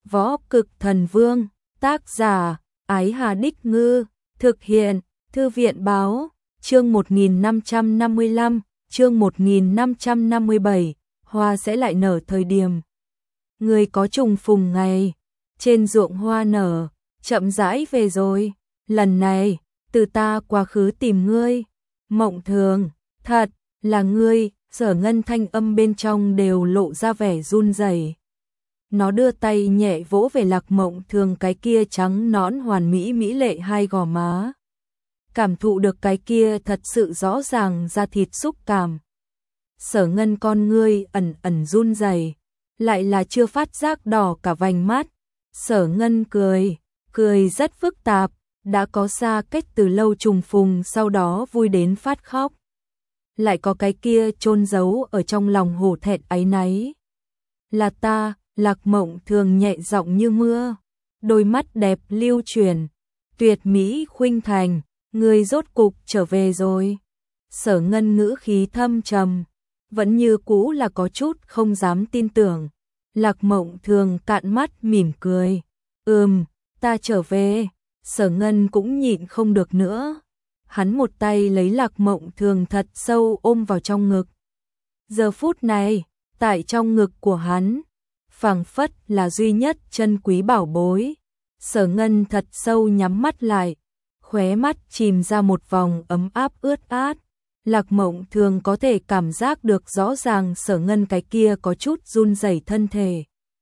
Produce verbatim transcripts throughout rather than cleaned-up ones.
Võ Cực Thần Vương, tác giả, Ái Hà Đích Ngư, thực hiện, Thư viện Báo, chương một nghìn năm trăm năm mươi lăm, chương một nghìn năm trăm năm mươi bảy, hoa sẽ lại nở thời điểm. Người có trùng phùng ngày, trên ruộng hoa nở, chậm rãi về rồi, lần này, từ ta quá khứ tìm ngươi, Mộng Thường, thật, là ngươi, Sở Ngân thanh âm bên trong đều lộ ra vẻ run rẩy. Nó đưa tay nhẹ vỗ về Lạc Mộng Thường cái kia trắng nõn hoàn mỹ mỹ lệ hai gò má. Cảm thụ được cái kia thật sự rõ ràng da thịt xúc cảm. Sở Ngân con ngươi ẩn ẩn run rẩy, lại là chưa phát giác đỏ cả vành mắt. Sở Ngân cười, cười rất phức tạp, đã có xa cách từ lâu trùng phùng sau đó vui đến phát khóc. Lại có cái kia chôn giấu ở trong lòng hổ thẹn áy náy. Là ta, Lạc Mộng Thường nhẹ giọng như mưa, đôi mắt đẹp lưu chuyển, tuyệt mỹ khuynh thành, người rốt cục trở về rồi. Sở Ngân ngữ khí thâm trầm, vẫn như cũ là có chút không dám tin tưởng. Lạc Mộng Thường cạn mắt mỉm cười, ừm, ta trở về. Sở Ngân cũng nhịn không được nữa. Hắn một tay lấy Lạc Mộng Thường thật sâu ôm vào trong ngực. Giờ phút này, tại trong ngực của hắn, phảng phất là duy nhất chân quý bảo bối. Sở Ngân thật sâu nhắm mắt lại, khóe mắt chìm ra một vòng ấm áp ướt át. Lạc Mộng Thường có thể cảm giác được rõ ràng Sở Ngân cái kia có chút run rẩy thân thể.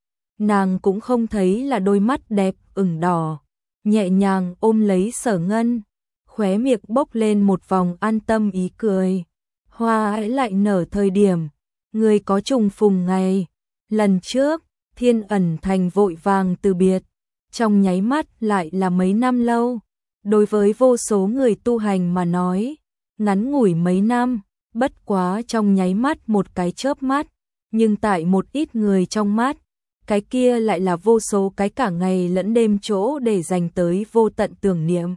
Nàng cũng không thấy là đôi mắt đẹp ửng đỏ, nhẹ nhàng ôm lấy Sở Ngân, khóe miệng bốc lên một vòng an tâm ý cười. Hoa ấy lại nở thời điểm, người có trùng phùng ngày. Lần trước, Thiên Ẩn Thành vội vàng từ biệt, trong nháy mắt lại là mấy năm lâu. Đối với vô số người tu hành mà nói, ngắn ngủi mấy năm, bất quá trong nháy mắt một cái chớp mắt, nhưng tại một ít người trong mắt, cái kia lại là vô số cái cả ngày lẫn đêm chỗ để dành tới vô tận tưởng niệm.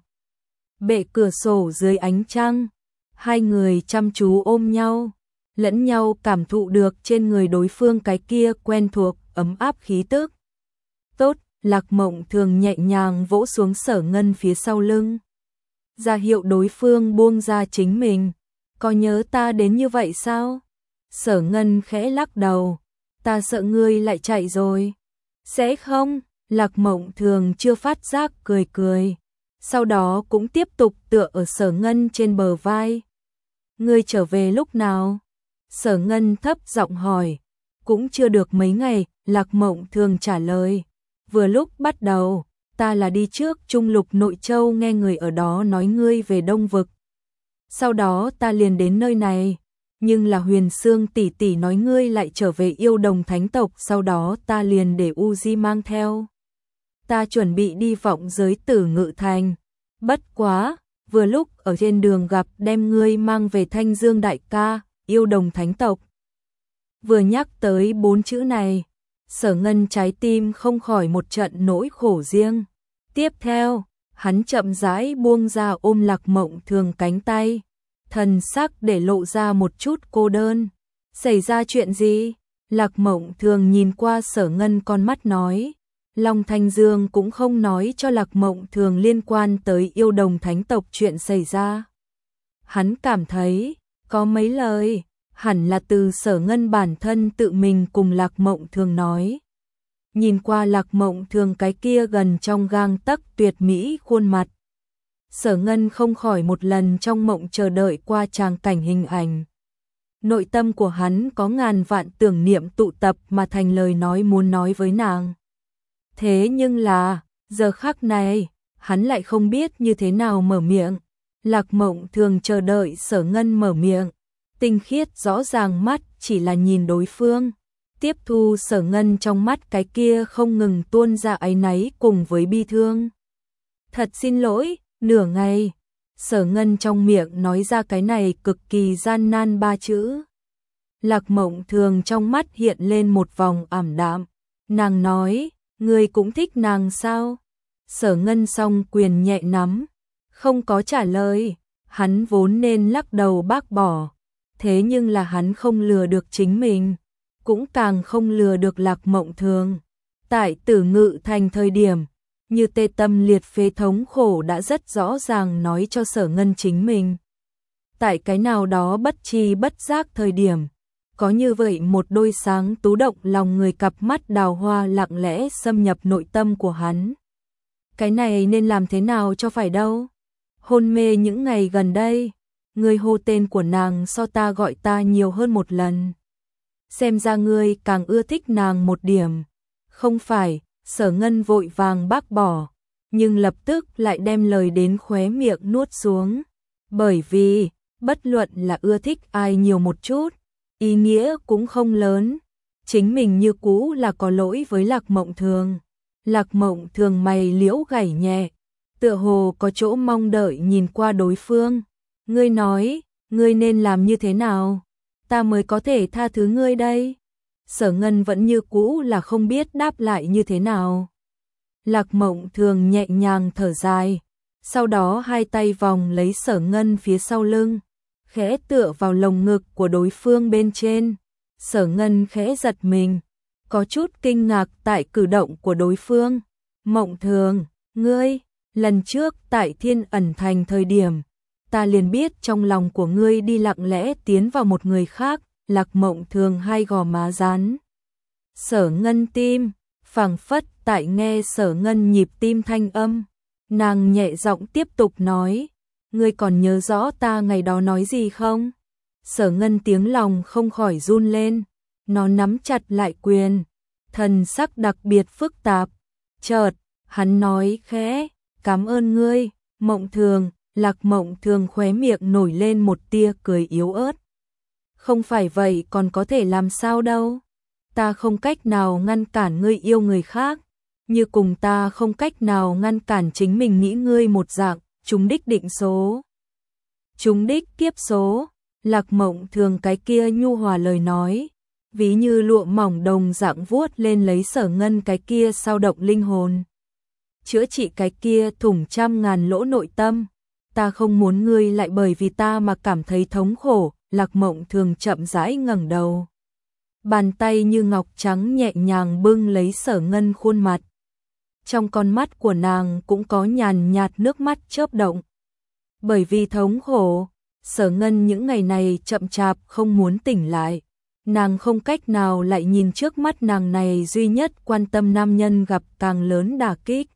Bệ cửa sổ dưới ánh trăng, hai người chăm chú ôm nhau, lẫn nhau cảm thụ được trên người đối phương cái kia quen thuộc, ấm áp khí tức. Tốt, Lạc Mộng Thường nhẹ nhàng vỗ xuống Sở Ngân phía sau lưng, ra hiệu đối phương buông ra chính mình. Có nhớ ta đến như vậy sao? Sở Ngân khẽ lắc đầu, ta sợ ngươi lại chạy rồi. Sẽ không? Lạc Mộng Thường chưa phát giác cười cười, sau đó cũng tiếp tục tựa ở Sở Ngân trên bờ vai. Ngươi trở về lúc nào? Sở Ngân thấp giọng hỏi. Cũng chưa được mấy ngày, Lạc Mộng Thường trả lời. Vừa lúc bắt đầu, ta là đi trước Trung Lục Nội Châu nghe người ở đó nói ngươi về Đông Vực. Sau đó ta liền đến nơi này, nhưng là Huyền Sương tỷ tỷ nói ngươi lại trở về Yêu Đồng Thánh tộc, sau đó ta liền để Uzi mang theo. Ta chuẩn bị đi vọng giới Tử Ngự Thành, bất quá, vừa lúc ở trên đường gặp đem ngươi mang về Thanh Dương đại ca, Yêu Đồng Thánh tộc. Vừa nhắc tới bốn chữ này, Sở Ngân trái tim không khỏi một trận nỗi khổ riêng. Tiếp theo, hắn chậm rãi buông ra ôm Lạc Mộng Thường cánh tay, thần sắc để lộ ra một chút cô đơn. Xảy ra chuyện gì? Lạc Mộng Thường nhìn qua Sở Ngân con mắt nói. Long Thanh Dương cũng không nói cho Lạc Mộng Thường liên quan tới Yêu Đồng Thánh tộc chuyện xảy ra. Hắn cảm thấy, có mấy lời, hẳn là từ Sở Ngân bản thân tự mình cùng Lạc Mộng Thường nói. Nhìn qua Lạc Mộng Thường cái kia gần trong gang tấc tuyệt mỹ khuôn mặt, Sở Ngân không khỏi một lần trong mộng chờ đợi qua tràng cảnh hình ảnh. Nội tâm của hắn có ngàn vạn tưởng niệm tụ tập mà thành lời nói muốn nói với nàng. Thế nhưng là, giờ khắc này, hắn lại không biết như thế nào mở miệng. Lạc Mộng Thường chờ đợi Sở Ngân mở miệng, tinh khiết rõ ràng mắt chỉ là nhìn đối phương, tiếp thu Sở Ngân trong mắt cái kia không ngừng tuôn ra áy náy cùng với bi thương. Thật xin lỗi, nửa ngày, Sở Ngân trong miệng nói ra cái này cực kỳ gian nan ba chữ. Lạc Mộng Thường trong mắt hiện lên một vòng ảm đạm, nàng nói, ngươi cũng thích nàng sao? Sở Ngân song quyền nhẹ nắm, không có trả lời, hắn vốn nên lắc đầu bác bỏ. Thế nhưng là hắn không lừa được chính mình, cũng càng không lừa được Lạc Mộng Thường. Tại Tử Ngự Thành thời điểm, như tê tâm liệt phế thống khổ đã rất rõ ràng nói cho Sở Ngân chính mình. Tại cái nào đó bất tri bất giác thời điểm, có như vậy một đôi sáng tú động lòng người cặp mắt đào hoa lặng lẽ xâm nhập nội tâm của hắn. Cái này nên làm thế nào cho phải đâu? Hôn mê những ngày gần đây, ngươi hô tên của nàng so ta gọi ta nhiều hơn một lần. Xem ra ngươi càng ưa thích nàng một điểm. Không phải, Sở Ngân vội vàng bác bỏ, nhưng lập tức lại đem lời đến khóe miệng nuốt xuống. Bởi vì, bất luận là ưa thích ai nhiều một chút, ý nghĩa cũng không lớn. Chính mình như cũ là có lỗi với Lạc Mộng Thường. Lạc Mộng Thường mày liễu gảy nhẹ, tựa hồ có chỗ mong đợi nhìn qua đối phương. Ngươi nói, ngươi nên làm như thế nào? Ta mới có thể tha thứ ngươi đây. Sở Ngân vẫn như cũ là không biết đáp lại như thế nào. Lạc Mộng Thường nhẹ nhàng thở dài, sau đó hai tay vòng lấy Sở Ngân phía sau lưng, khẽ tựa vào lồng ngực của đối phương bên trên. Sở Ngân khẽ giật mình, có chút kinh ngạc tại cử động của đối phương. Mộng Thường, ngươi, lần trước tại Thiên Ẩn Thành thời điểm, ta liền biết trong lòng của ngươi đi lặng lẽ tiến vào một người khác. Lạc Mộng Thường hai gò má rán. Sở Ngân tim, phảng phất tại nghe Sở Ngân nhịp tim thanh âm. Nàng nhẹ giọng tiếp tục nói, ngươi còn nhớ rõ ta ngày đó nói gì không? Sở Ngân tiếng lòng không khỏi run lên, nó nắm chặt lại quyền, thần sắc đặc biệt phức tạp. Chợt, hắn nói khẽ, cảm ơn ngươi, Mộng Thường. Lạc Mộng Thường khóe miệng nổi lên một tia cười yếu ớt. Không phải vậy còn có thể làm sao đâu. Ta không cách nào ngăn cản ngươi yêu người khác, như cùng ta không cách nào ngăn cản chính mình nghĩ ngươi một dạng, trúng đích định số. Trúng đích kiếp số, Lạc Mộng Thường cái kia nhu hòa lời nói, ví như lụa mỏng đồng dạng vuốt lên lấy Sở Ngân cái kia sao động linh hồn. Chữa trị cái kia thủng trăm ngàn lỗ nội tâm. Ta không muốn ngươi lại bởi vì ta mà cảm thấy thống khổ. Lạc Mộng Thường chậm rãi ngẩng đầu, bàn tay như ngọc trắng nhẹ nhàng bưng lấy Sở Ngân khuôn mặt. Trong con mắt của nàng cũng có nhàn nhạt nước mắt chớp động. Bởi vì thống khổ, Sở Ngân những ngày này chậm chạp không muốn tỉnh lại. Nàng không cách nào lại nhìn trước mắt nàng này duy nhất quan tâm nam nhân gặp càng lớn đả kích.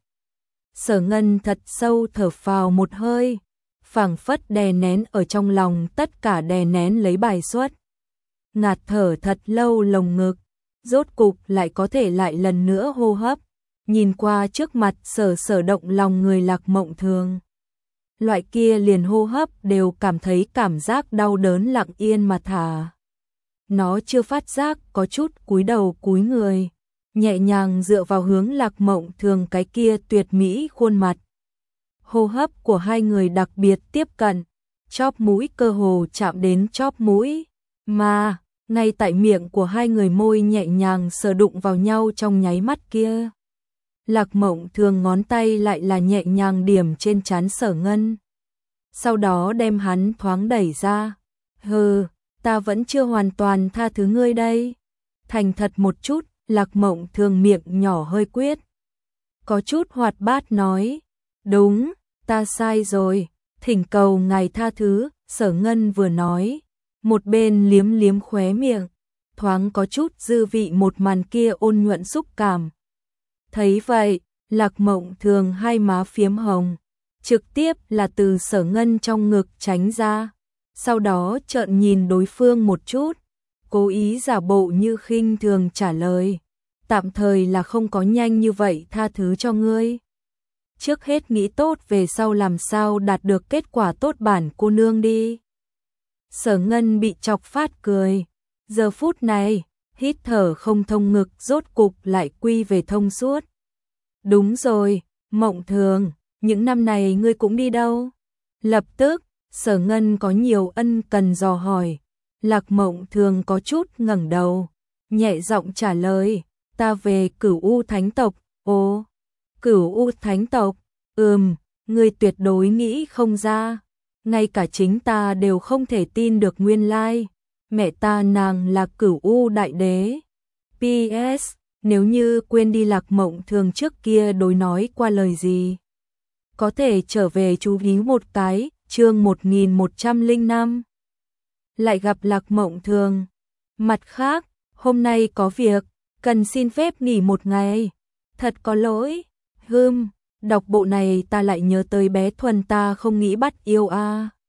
Sở Ngân thật sâu thở phào một hơi, phảng phất đè nén ở trong lòng tất cả đè nén lấy bài xuất. Ngạt thở thật lâu lồng ngực, rốt cục lại có thể lại lần nữa hô hấp, nhìn qua trước mặt sở sở động lòng người Lạc Mộng Thường. Loại kia liền hô hấp đều cảm thấy cảm giác đau đớn lặng yên mà thả. Nó chưa phát giác có chút cúi đầu cúi người, nhẹ nhàng dựa vào hướng Lạc Mộng Thường cái kia tuyệt mỹ khuôn mặt. Hô hấp của hai người đặc biệt tiếp cận, chóp mũi cơ hồ chạm đến chóp mũi, mà ngay tại miệng của hai người môi nhẹ nhàng sờ đụng vào nhau trong nháy mắt kia. Lạc Mộng Thường ngón tay lại là nhẹ nhàng điểm trên trán Sở Ngân, sau đó đem hắn thoáng đẩy ra. Hừ, ta vẫn chưa hoàn toàn tha thứ ngươi đây. Thành thật một chút, Lạc Mộng Thường miệng nhỏ hơi quyết, có chút hoạt bát nói, đúng, ta sai rồi, thỉnh cầu ngài tha thứ. Sở Ngân vừa nói, một bên liếm liếm khóe miệng, thoáng có chút dư vị một màn kia ôn nhuận xúc cảm. Thấy vậy, Lạc Mộng Thường hai má phiếm hồng, trực tiếp là từ Sở Ngân trong ngực tránh ra, sau đó trợn nhìn đối phương một chút, cố ý giả bộ như khinh thường trả lời, tạm thời là không có nhanh như vậy tha thứ cho ngươi. Trước hết nghĩ tốt về sau làm sao đạt được kết quả tốt bản cô nương đi. Sở Ngân bị chọc phát cười, giờ phút này, hít thở không thông ngực rốt cục lại quy về thông suốt. Đúng rồi, Mộng Thường, những năm này ngươi cũng đi đâu? Lập tức, Sở Ngân có nhiều ân cần dò hỏi. Lạc Mộng Thường có chút ngẩng đầu, nhẹ giọng trả lời, ta về Cửu U Thánh tộc. Ồ, Cửu U Thánh tộc, ừm, ngươi tuyệt đối nghĩ không ra. Ngay cả chính ta đều không thể tin được nguyên lai. Mẹ ta nàng là Cửu U Đại Đế. pê ét Nếu như quên đi Lạc Mộng Thường trước kia đối nói qua lời gì, có thể trở về chú ý một cái, chương một nghìn một trăm lẻ năm. Lại gặp Lạc Mộng Thường. Mặt khác, hôm nay có việc, cần xin phép nghỉ một ngày. Thật có lỗi. Hừm, đọc bộ này ta lại nhớ tới bé Thuần ta không nghĩ bắt yêu a. À.